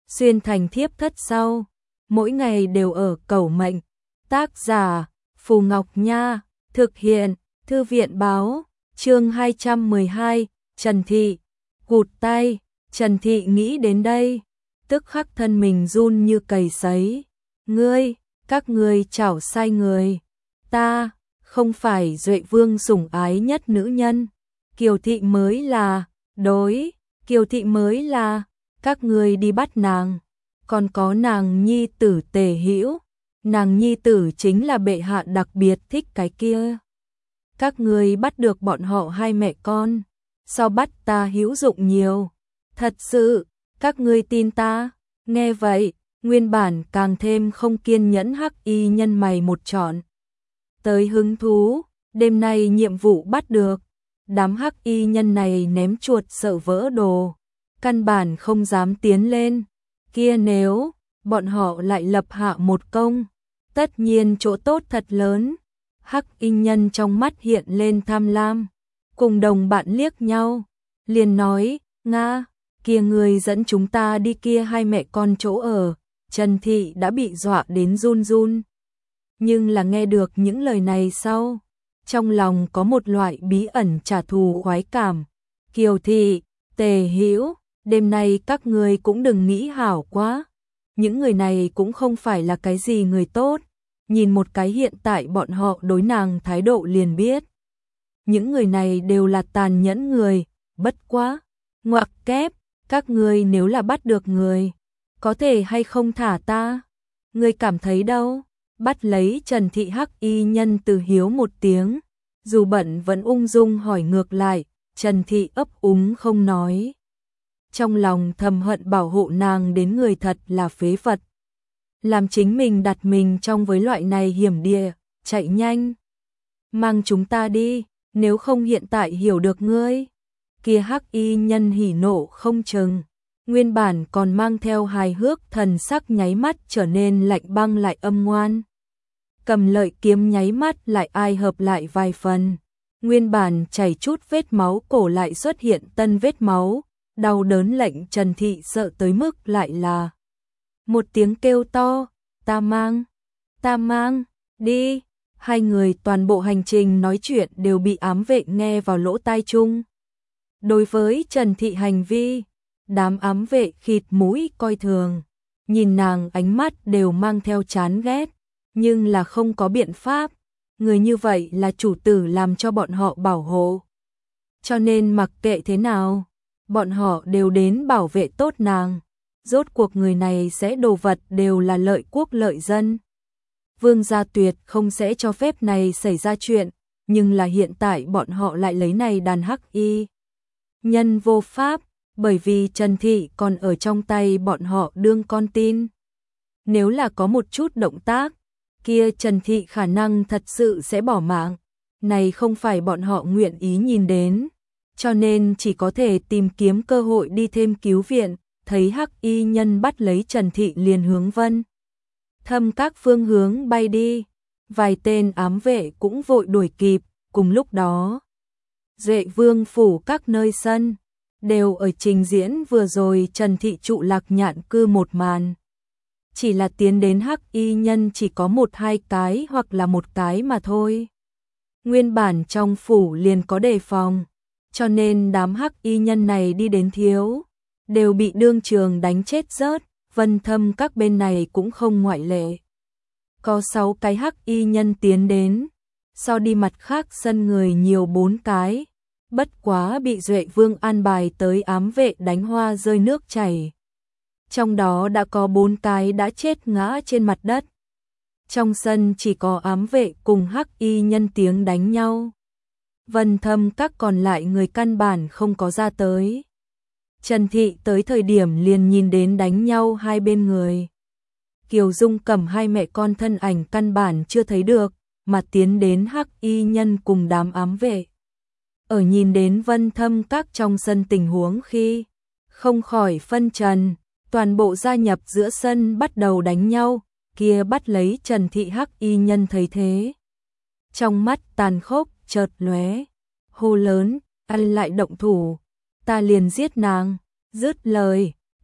xuyên thành thiếp thất sau, mỗi ngày đều ở cầu mệnh. Tác giả Phù Ngọc Nha, thực hiện Thư viện báo, chương 212, Trần Thị, cụt tay. Trần Thị nghĩ đến đây, tức khắc thân mình run như cầy sấy. Các ngươi chảo sai người, ta không phải Duệ Vương sủng ái nhất nữ nhân, Kiều Thị mới là, Kiều Thị mới là, các ngươi đi bắt nàng, còn có nàng nhi tử Tề Hữu, nàng nhi tử chính là bệ hạ đặc biệt thích cái kia. Các ngươi bắt được bọn họ hai mẹ con, sao bắt ta hữu dụng nhiều, thật sự, các ngươi tin ta. Nghe vậy, nguyên bản càng thêm không kiên nhẫn Hắc Y nhân mày một trọn tới hứng thú, đêm nay nhiệm vụ bắt được. Đám Hắc Y nhân này ném chuột sợ vỡ đồ, căn bản không dám tiến lên. Kia nếu bọn họ lại lập hạ một công, tất nhiên chỗ tốt thật lớn. Hắc Y nhân trong mắt hiện lên tham lam, cùng đồng bạn liếc nhau, liền nói, Nga, kia người dẫn chúng ta đi kia hai mẹ con chỗ ở. Trần Thị đã bị dọa đến run run, nhưng là nghe được những lời này sau, trong lòng có một loại bí ẩn trả thù khoái cảm. Kiều Thị, Tề Hữu, đêm nay các ngươi cũng đừng nghĩ hảo quá, những người này cũng không phải là cái gì người tốt, nhìn một cái hiện tại bọn họ đối nàng thái độ liền biết. Những người này đều là tàn nhẫn người, bất quá, ngoặc kép, các ngươi nếu là bắt được người, có thể hay không thả ta? Ngươi cảm thấy đâu? Bắt lấy Trần Thị. Hắc Y nhân từ hiếu một tiếng, dù bận vẫn ung dung hỏi ngược lại. Trần Thị ấp úng không nói, trong lòng thầm hận bảo hộ nàng đến người thật là phế vật, làm chính mình đặt mình trong với loại này hiểm địa. Chạy nhanh, mang chúng ta đi, nếu không hiện tại hiểu được ngươi. Kia Hắc Y nhân hỉ nộ không chừng, nguyên bản còn mang theo hài hước thần sắc nháy mắt trở nên lạnh băng lại âm ngoan. Cầm lợi kiếm nháy mắt lại ai hợp lại vài phần, nguyên bản chảy chút vết máu cổ lại xuất hiện tân vết máu, đau đớn lệnh Trần Thị sợ tới mức lại là một tiếng kêu to, ta mang, đi. Hai người toàn bộ hành trình nói chuyện đều bị ám vệ nghe vào lỗ tai chung. Đối với Trần Thị hành vi, đám ám vệ khịt mũi coi thường, nhìn nàng ánh mắt đều mang theo chán ghét, nhưng là không có biện pháp, người như vậy là chủ tử làm cho bọn họ bảo hộ. Cho nên mặc kệ thế nào, bọn họ đều đến bảo vệ tốt nàng, rốt cuộc người này sẽ đồ vật đều là lợi quốc lợi dân. Vương gia tuyệt không sẽ cho phép này xảy ra chuyện, nhưng là hiện tại bọn họ lại lấy này đàn Hắc Y nhân vô pháp, bởi vì Trần Thị còn ở trong tay bọn họ đương con tin. Nếu là có một chút động tác, kia Trần Thị khả năng thật sự sẽ bỏ mạng, này không phải bọn họ nguyện ý nhìn đến, cho nên chỉ có thể tìm kiếm cơ hội đi thêm cứu viện. Thấy Hắc Y nhân bắt lấy Trần Thị liền hướng Vân Thâm các phương hướng bay đi, vài tên ám vệ cũng vội đuổi kịp. Cùng lúc đó, Duệ Vương phủ các nơi sân đều ở trình diễn vừa rồi Trần Thị trụ Lạc Nhạn cư một màn. Chỉ là tiến đến Hắc Y nhân chỉ có một hai cái hoặc là một cái mà thôi. Nguyên bản trong phủ liền có đề phòng, cho nên đám Hắc Y nhân này đi đến thiếu, đều bị đương trường đánh chết rớt. Vân Thâm các bên này cũng không ngoại lệ. Có 6 cái Hắc Y nhân tiến đến, so đi mặt khác sân người nhiều 4 cái. Bất quá bị Duệ Vương an bài tới ám vệ đánh hoa rơi nước chảy. Trong đó đã có 4 cái đã chết ngã trên mặt đất. Trong sân chỉ có ám vệ cùng Hắc Y nhân tiếng đánh nhau. Vân Thâm các còn lại người căn bản không có ra tới. Trần Thị tới thời điểm liền nhìn đến đánh nhau hai bên người. Kiều Dung cầm hai mẹ con thân ảnh căn bản chưa thấy được, mà tiến đến Hắc Y nhân cùng đám ám vệ. Ở nhìn đến Vân Thâm các trong sân tình huống khi không khỏi phân trần, toàn bộ gia nhập giữa sân bắt đầu đánh nhau. Kia bắt lấy Trần Thị Hắc Y nhân thấy thế, trong mắt tàn khốc chợt lóe, hô lớn, ăn lại động thủ, ta liền giết nàng. Dứt lời,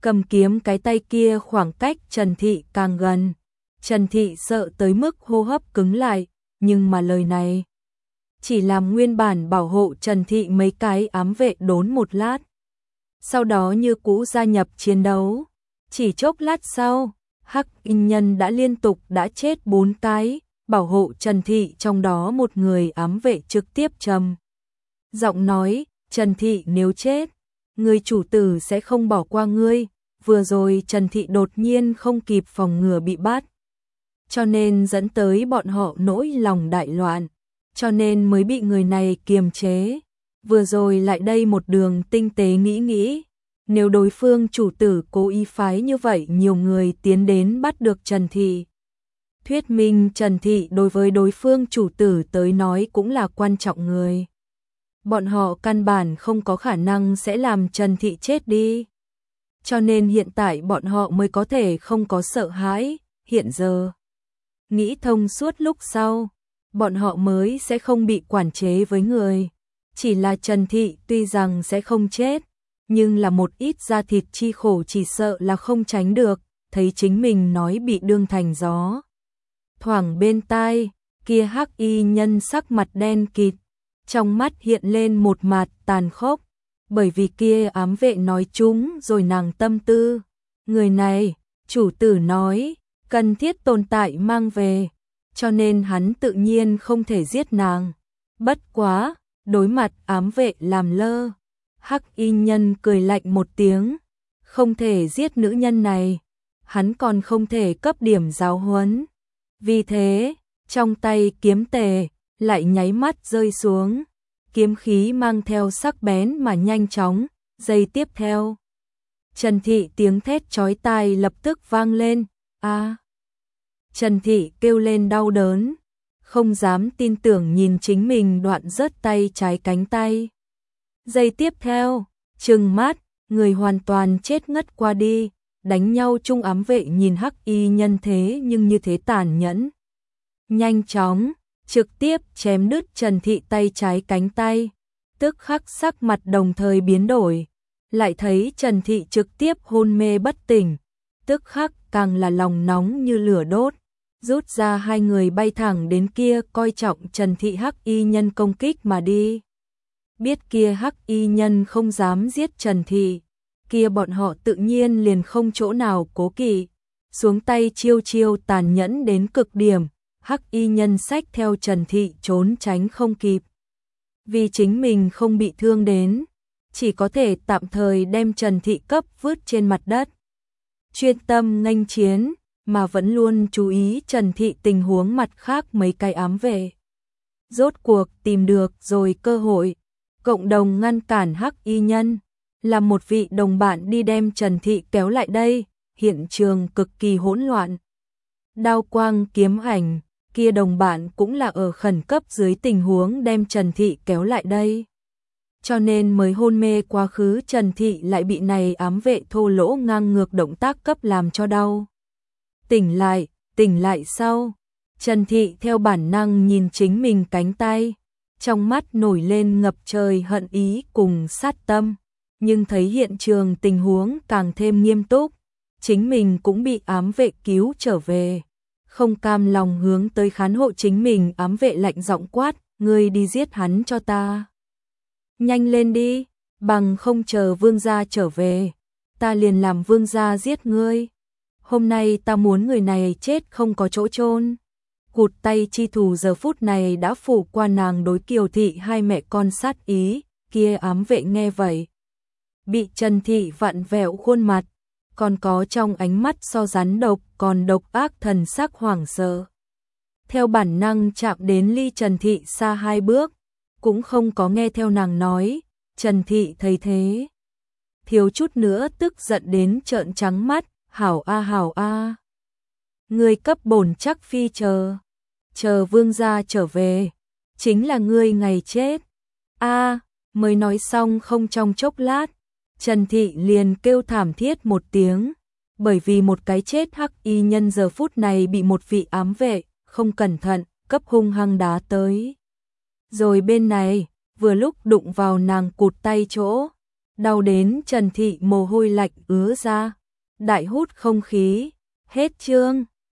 cầm kiếm cái tay kia khoảng cách Trần Thị càng gần. Trần Thị sợ tới mức hô hấp cứng lại, nhưng mà lời này chỉ làm nguyên bản bảo hộ Trần Thị mấy cái ám vệ đốn một lát. Sau đó như cũ gia nhập chiến đấu. Chỉ chốc lát sau, Hắc Y Nhân đã liên tục đã chết 4 cái, bảo hộ Trần Thị trong đó một người ám vệ trực tiếp trầm giọng nói, Trần Thị nếu chết, người chủ tử sẽ không bỏ qua ngươi. Vừa rồi Trần Thị đột nhiên không kịp phòng ngừa bị bắt, cho nên dẫn tới bọn họ nỗi lòng đại loạn, cho nên mới bị người này kiềm chế. Vừa rồi lại đây một đường tinh tế nghĩ, nếu đối phương chủ tử cố ý phái như vậy nhiều người tiến đến bắt được Trần Thị, thuyết minh Trần Thị đối với đối phương chủ tử tới nói cũng là quan trọng người. Bọn họ căn bản không có khả năng sẽ làm Trần Thị chết đi. Cho nên hiện tại bọn họ mới có thể không có sợ hãi, hiện giờ nghĩ thông suốt lúc sau, bọn họ mới sẽ không bị quản chế với người. Chỉ là Trần Thị tuy rằng sẽ không chết, nhưng là một ít da thịt chi khổ chỉ sợ là không tránh được, thấy chính mình nói bị đương thành gió. Thoảng bên tai, kia Hắc Y Nhân sắc mặt đen kịt, trong mắt hiện lên một mặt tàn khốc, bởi vì kia ám vệ nói chúng rồi nàng tâm tư. Người này, chủ tử nói, cần thiết tồn tại mang về, cho nên hắn tự nhiên không thể giết nàng. Bất quá, đối mặt ám vệ làm lơ, Hắc Y Nhân cười lạnh một tiếng, không thể giết nữ nhân này, hắn còn không thể cấp điểm giáo huấn. Vì thế, trong tay kiếm tề lại nháy mắt rơi xuống, kiếm khí mang theo sắc bén mà nhanh chóng. Giây tiếp theo, Trần Thị tiếng thét chói tai lập tức vang lên. A! Trần Thị kêu lên đau đớn, không dám tin tưởng nhìn chính mình đoạn rớt tay trái cánh tay. Giây tiếp theo, trừng mắt, người hoàn toàn chết ngất qua đi. Đánh nhau chung ám vệ nhìn Hắc Y Nhân thế nhưng như thế tàn nhẫn, nhanh chóng trực tiếp chém đứt Trần Thị tay trái cánh tay, tức khắc sắc mặt đồng thời biến đổi, lại thấy Trần Thị trực tiếp hôn mê bất tỉnh, tức khắc càng là lòng nóng như lửa đốt, rút ra hai người bay thẳng đến kia coi trọng Trần Thị Hắc Y Nhân công kích mà đi. Biết kia Hắc Y Nhân không dám giết Trần Thị, kia bọn họ tự nhiên liền không chỗ nào cố kỵ, xuống tay chiêu chiêu tàn nhẫn đến cực điểm. Hắc Y Nhân xách theo Trần Thị trốn tránh không kịp, vì chính mình không bị thương đến, chỉ có thể tạm thời đem Trần Thị cấp vứt trên mặt đất, chuyên tâm nghênh chiến, mà vẫn luôn chú ý Trần Thị tình huống mặt khác mấy cái ám vệ. Rốt cuộc tìm được rồi cơ hội, cộng đồng ngăn cản Hắc Y Nhân, làm một vị đồng bạn đi đem Trần Thị kéo lại đây. Hiện trường cực kỳ hỗn loạn, đao quang kiếm ảnh, kia đồng bạn cũng là ở khẩn cấp dưới tình huống đem Trần Thị kéo lại đây, cho nên mới hôn mê quá khứ. Trần Thị lại bị này ám vệ thô lỗ ngang ngược động tác cấp làm cho đau. Tỉnh lại sau, Trần Thị theo bản năng nhìn chính mình cánh tay, trong mắt nổi lên ngập trời hận ý cùng sát tâm, nhưng thấy hiện trường tình huống càng thêm nghiêm túc, chính mình cũng bị ám vệ cứu trở về, không cam lòng hướng tới khán hộ chính mình ám vệ lạnh giọng quát, ngươi đi giết hắn cho ta. Nhanh lên đi, bằng không chờ vương gia trở về, ta liền làm vương gia giết ngươi. Hôm nay ta muốn người này chết không có chỗ chôn. Cụt tay chi thù giờ phút này đã phủ qua nàng đối Kiều Thị hai mẹ con sát ý, kia ám vệ nghe vậy, bị Trần Thị vặn vẹo khuôn mặt, còn có trong ánh mắt so rắn độc còn độc ác thần sắc hoảng sợ. Theo bản năng chạm đến ly Trần Thị xa 2 bước, cũng không có nghe theo nàng nói. Trần Thị thấy thế, thiếu chút nữa tức giận đến trợn trắng mắt, hảo a, ngươi cấp bổn chắc phi chờ vương gia trở về, chính là ngươi ngày chết. Mới nói xong không trong chốc lát, Trần Thị liền kêu thảm thiết một tiếng, bởi vì một cái chết Hắc Y Nhân giờ phút này bị một vị ám vệ không cẩn thận cấp hung hăng đá tới. Rồi bên này, vừa lúc đụng vào nàng cụt tay chỗ, đau đến Trần Thị mồ hôi lạnh ứa ra, đại hút không khí, hết chương.